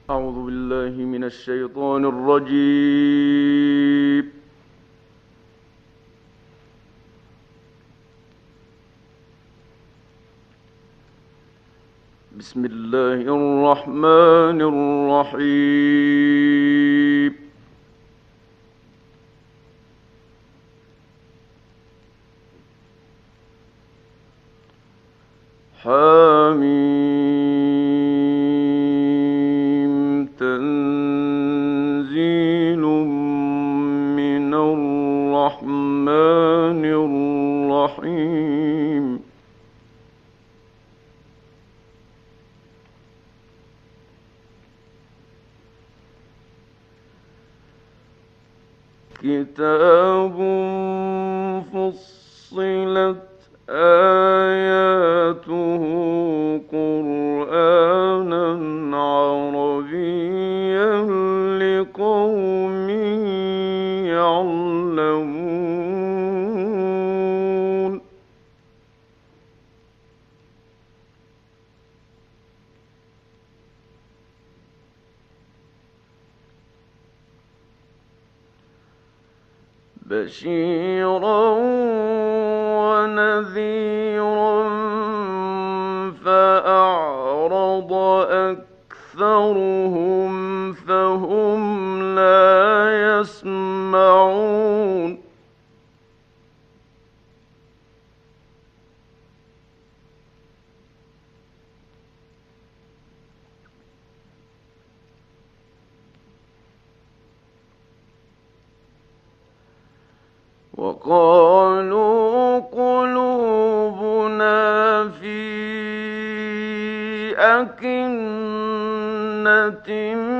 أعوذ بالله من الشيطان الرجيم. بسم الله الرحمن الرحيم. حميم تنزيل من الرحمن الرحيم. كتاب فصلت آياته قرآنا عربيا لقوم يعلمون. بشيرا ونذيرا فأعرض أكثرهم فهم لا يسمعون. وقالوا قلوبنا في أكنة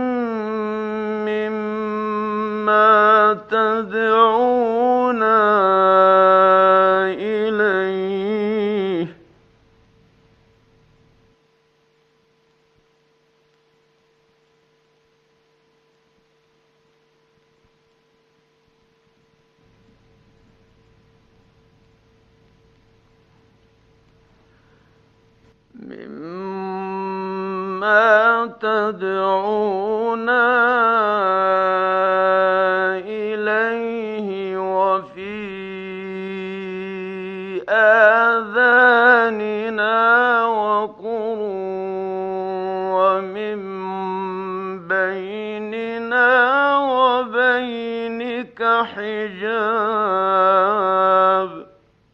مما تدعونا إليه وفي آذاننا وقر ومن بيننا وبينك حجاب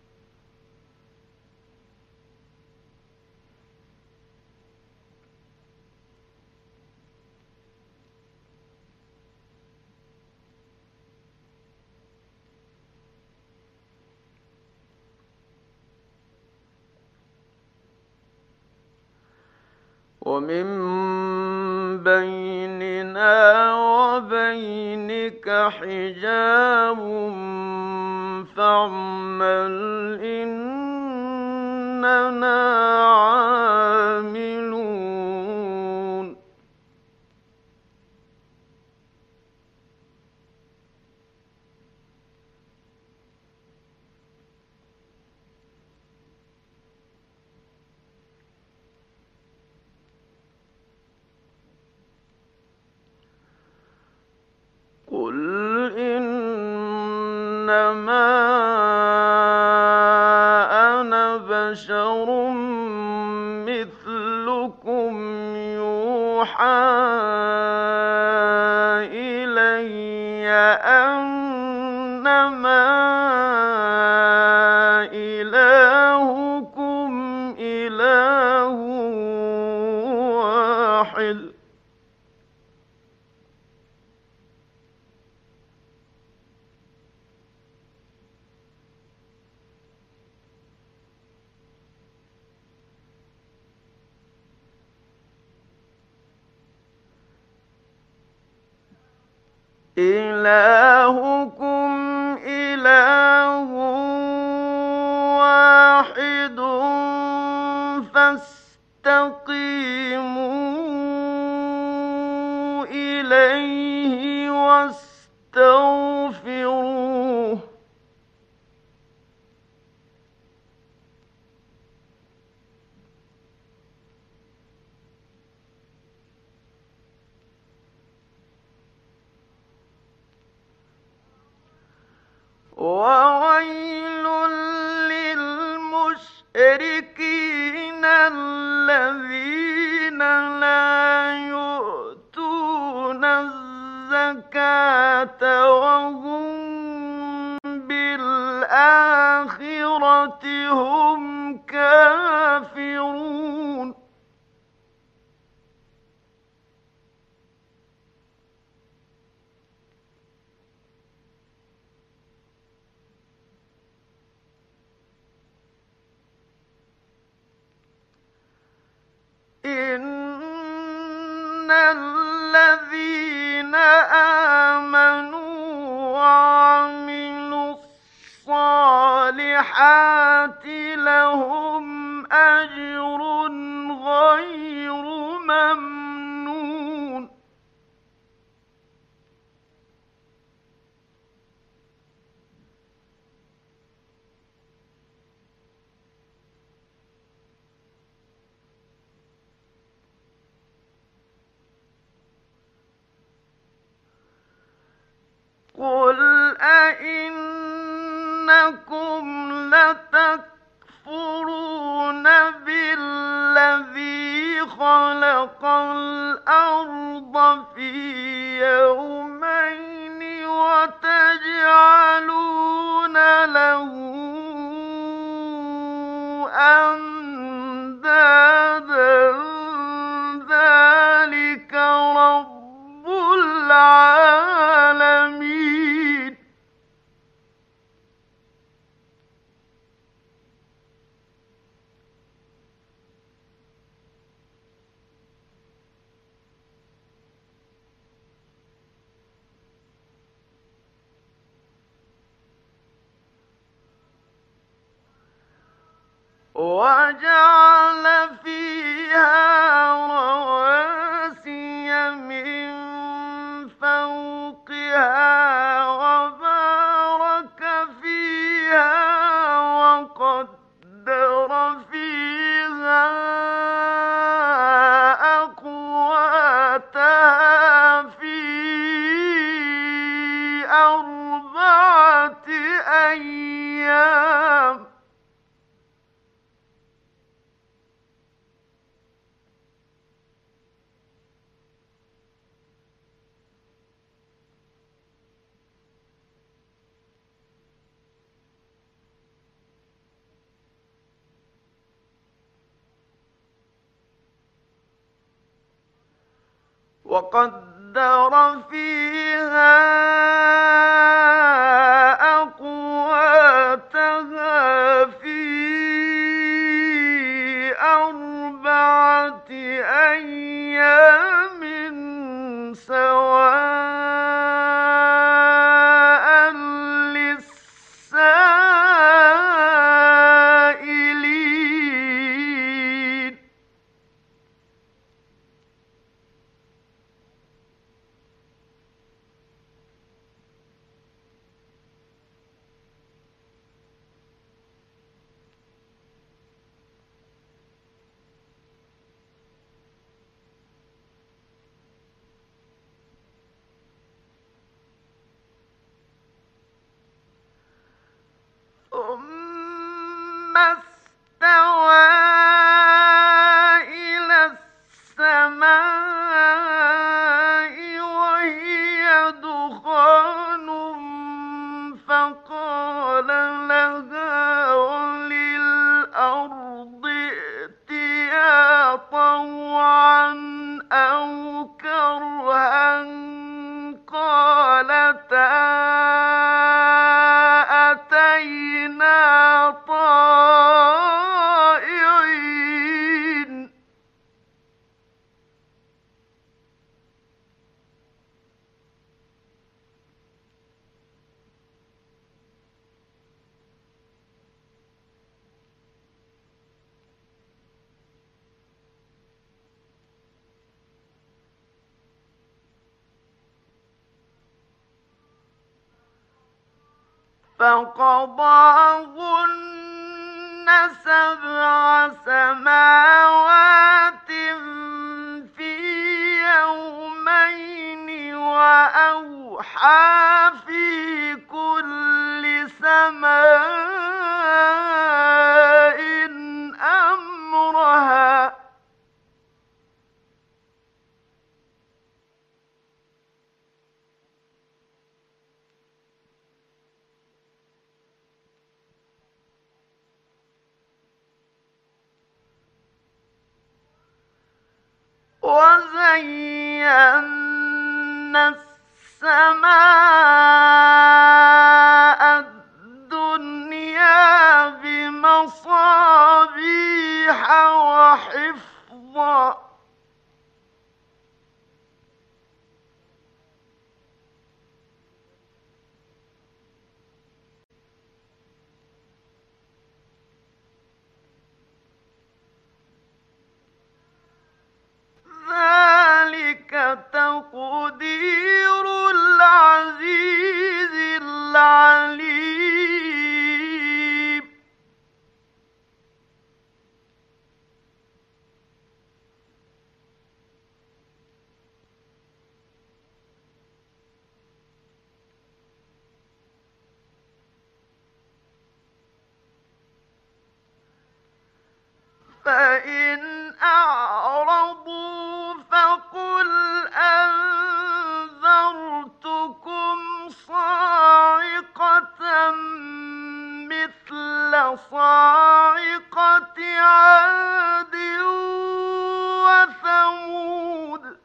ومن بيننا وبينك حجاب فاعمل إننا عاملون. قل إنما أنا بشر مثلكم يوحى إلي أنما إلهكم إله واحد إلهكم إله واحد فاستقيموا إليه واستغفروه الذين آمنوا وعملوا الصالحات لهم أجر غير ممنون. قل أئنكم لتكفرون بالذي خلق الأرض في يومين وتجعلون له أندادا ذلك رب العالمين. وجعل فيها رواسي من فوقها وبارك فيها وقدر فيها أقواتها في أربعة أيام. وقدر فيها أقواتها في أربعة أيام سواء للسائلين. ثم استوى إلى السماء وهي دخان فقال لها وللأرض ائتيا طوعا أو كرها قالتا أتينا طائعين. فقضاهن سبع سماوات في يومين وأوحى في كل سماء أمرها. وزينا السماء الدنيا بمصابيح وحفظا فإن أعرضوا فقل أنذرتكم صاعقة مثل صاعقة عاد وثمود.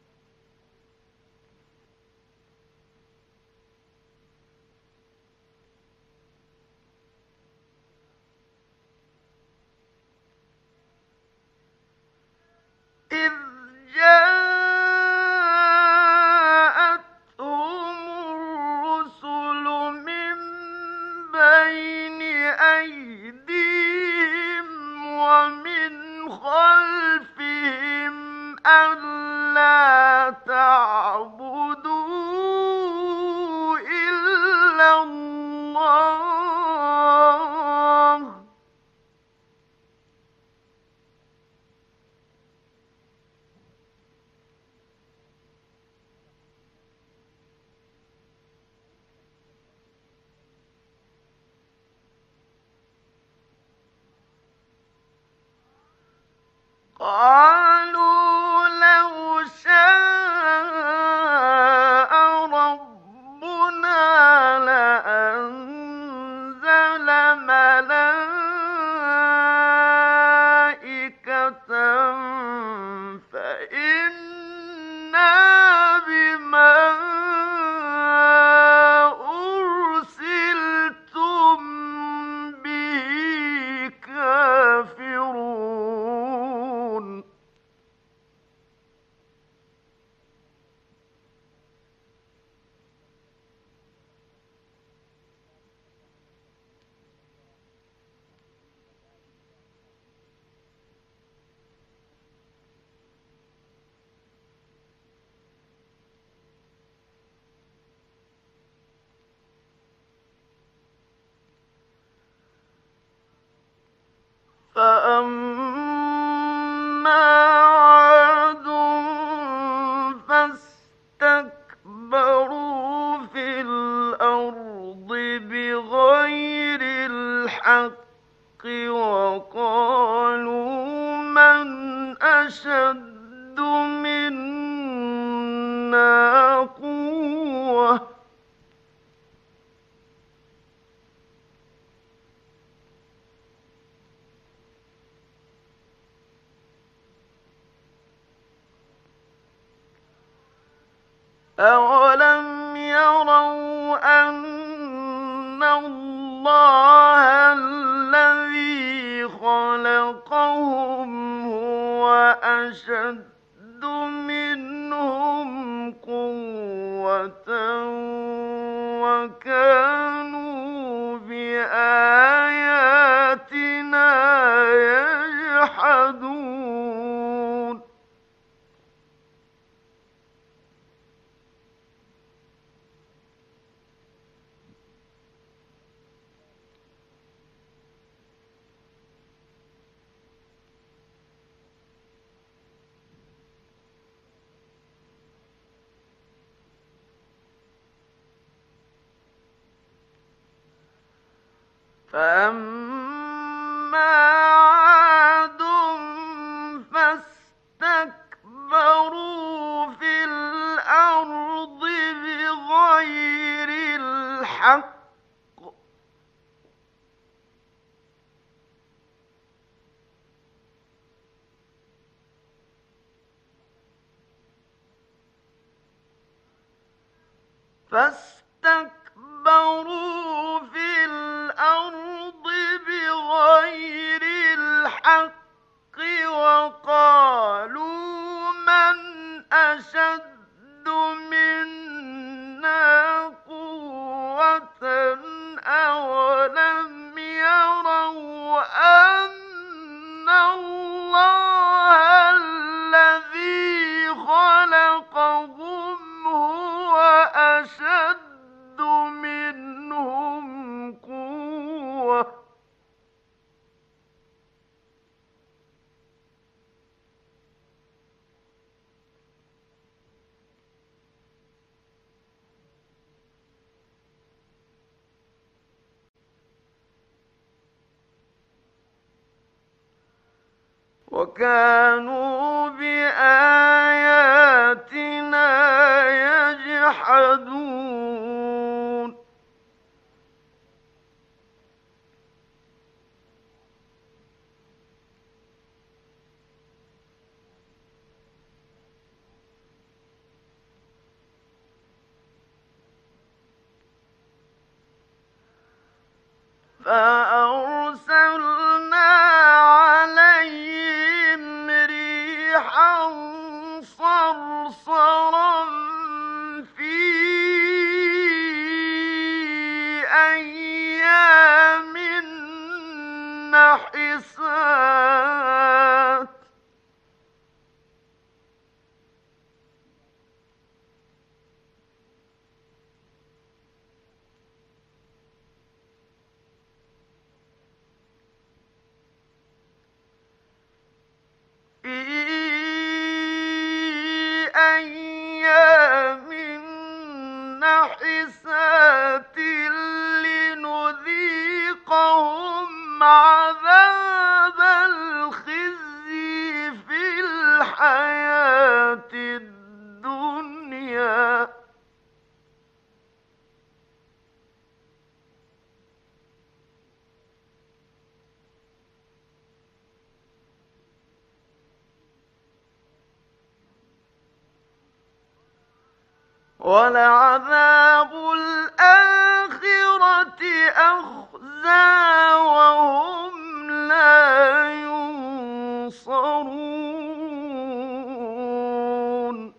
إذ جاءتهم الرسل من بين أيديهم ومن خلفهم ألا تعبدوا إلا الله قالوا لو شاء ربنا لأنزل ملائكة فإنا بما أرسلتم به كافرون. فأما عاد فاستكبروا في الأرض بغير الحق وقالوا من أشد منا قوة أولم يروا أن الله الذي خلقهم هو أشد منهم قوة وكانوا بآياتنا يجحدون. فأما عاد فاستكبروا في الأرض بغير الحق فاستكبروا في الأرض بغير الحق وقالوا من أشد منا قوة أولم يروا أن الله الذي خلقهم هو أشد منهم قوة وكانوا بآياتنا يجحدون فأرسلنا عليهم ريحا صرصرا في أيام نحسات في أيام نحسات لنذيقهم عذاب الخزي في الحياة الدنيا ولعذاب الآخرة أخزى وهم لا ينصرون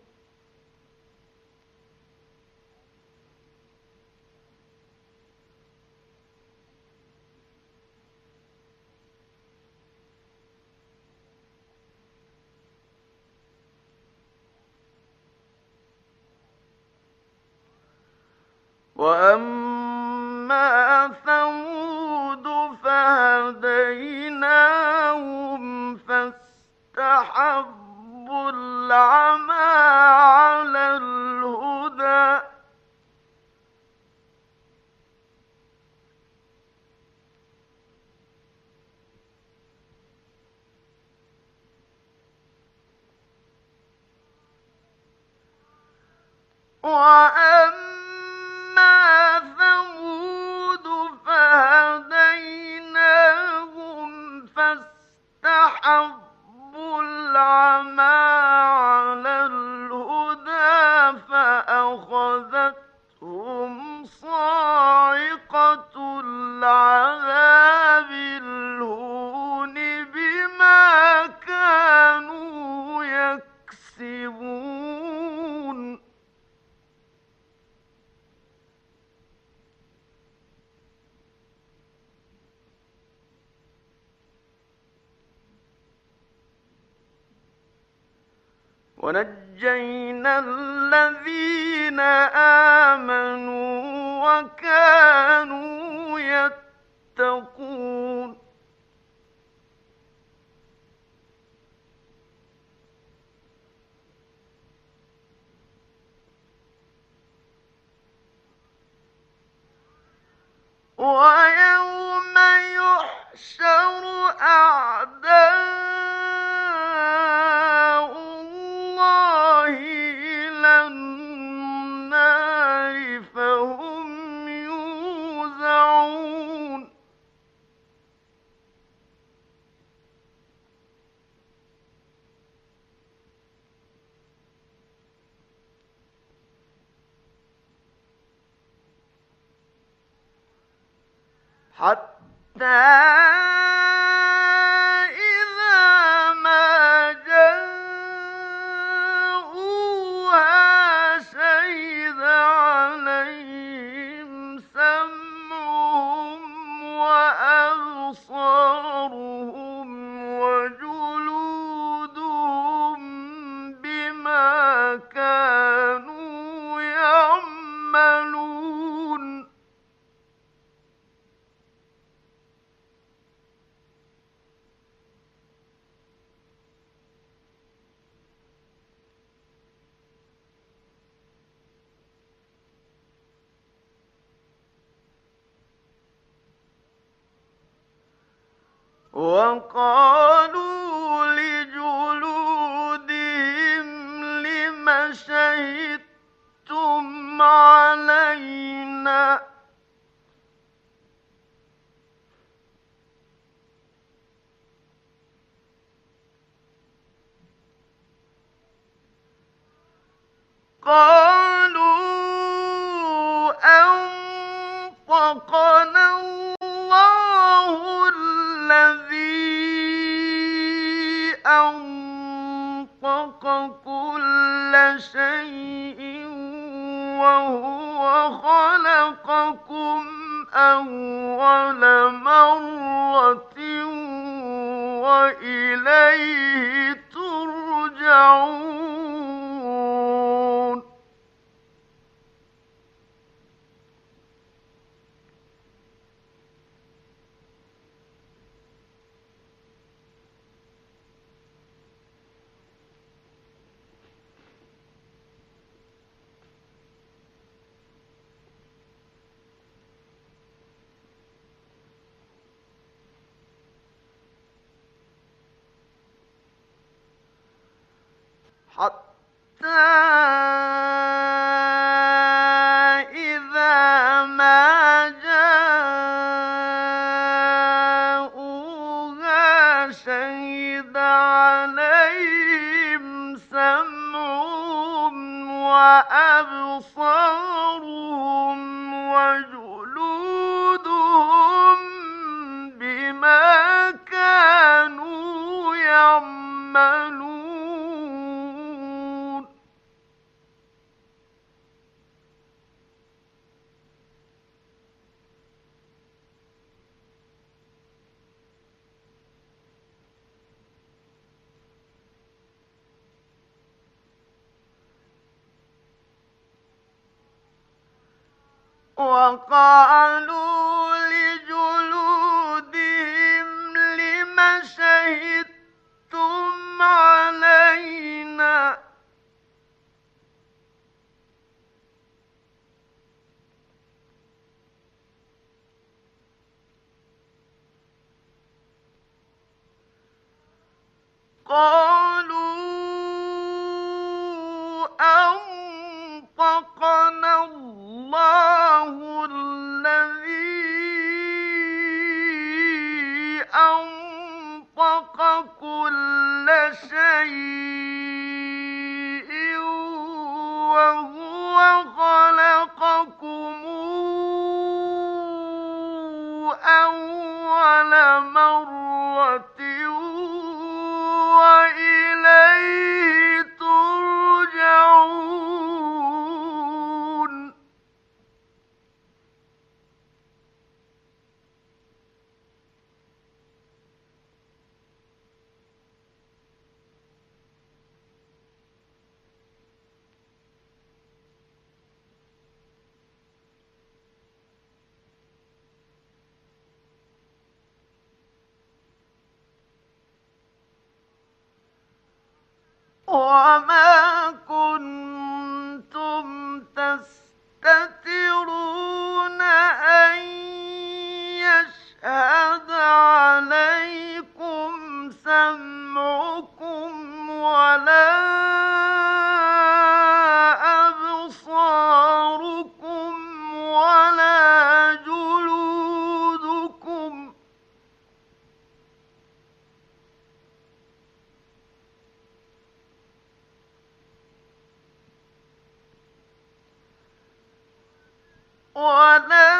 وأما ثمود فهديناهم فاستحبوا العمى على الهدى وأما ثمود فهديناهم فاستحبوا العمى على الهدى فأخذتهم صاعقة العذاب الهون بما كانوا يكسبون ونجينا الذين آمنوا وكانوا يتقون ويوم يحشر أعداء الله إلى النار فهم يوزعون حتى إذا ما جاءوها شهد عليهم سمعهم وأبصارهم وجلودهم بما كانوا يعملون وقالوا لم شهدتم علينا قالوا أنطقنا الله الذي أنطق كل شيء وهو خلقكم أول مرة وإليه ترجعون حتى إذا ما جاءوها شهد عليهم سمعهم وأبصارهم وجلودهم بما كانوا يعملون وقالوا لجلودهم لم شهدتم علينا قالوا أنطقنا الله الذي أنطق كل شيء وهو خلقكم أول مرة وإليه ترجعون وما كنتم تستترون أن يشهد عليكم سمعكم ولا أبصاركم ولا جلودكم ولا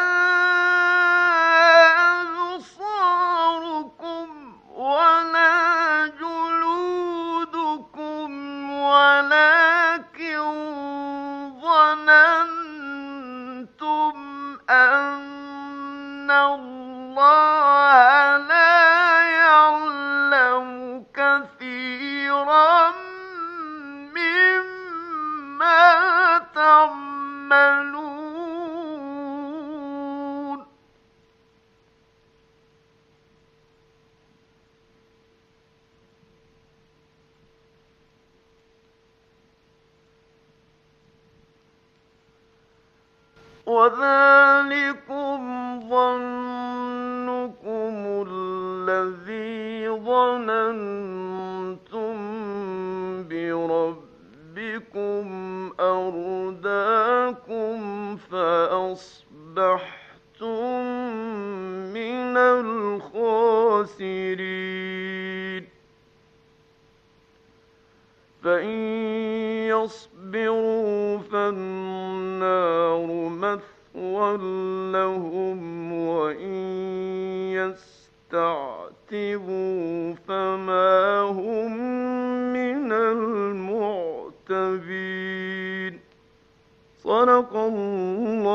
أبصاركم ولا جلودكم ولكن ظننتم أن الله لا يعلم كثيرا مما تعملون وذلكم ظنكم الذي ظننتم بربكم أرداكم فأصبحتم من الخاسرين فإن يصبروا فالنار مثوى لهم وإن يستعتبوا فما هم من المعتبين صدق الله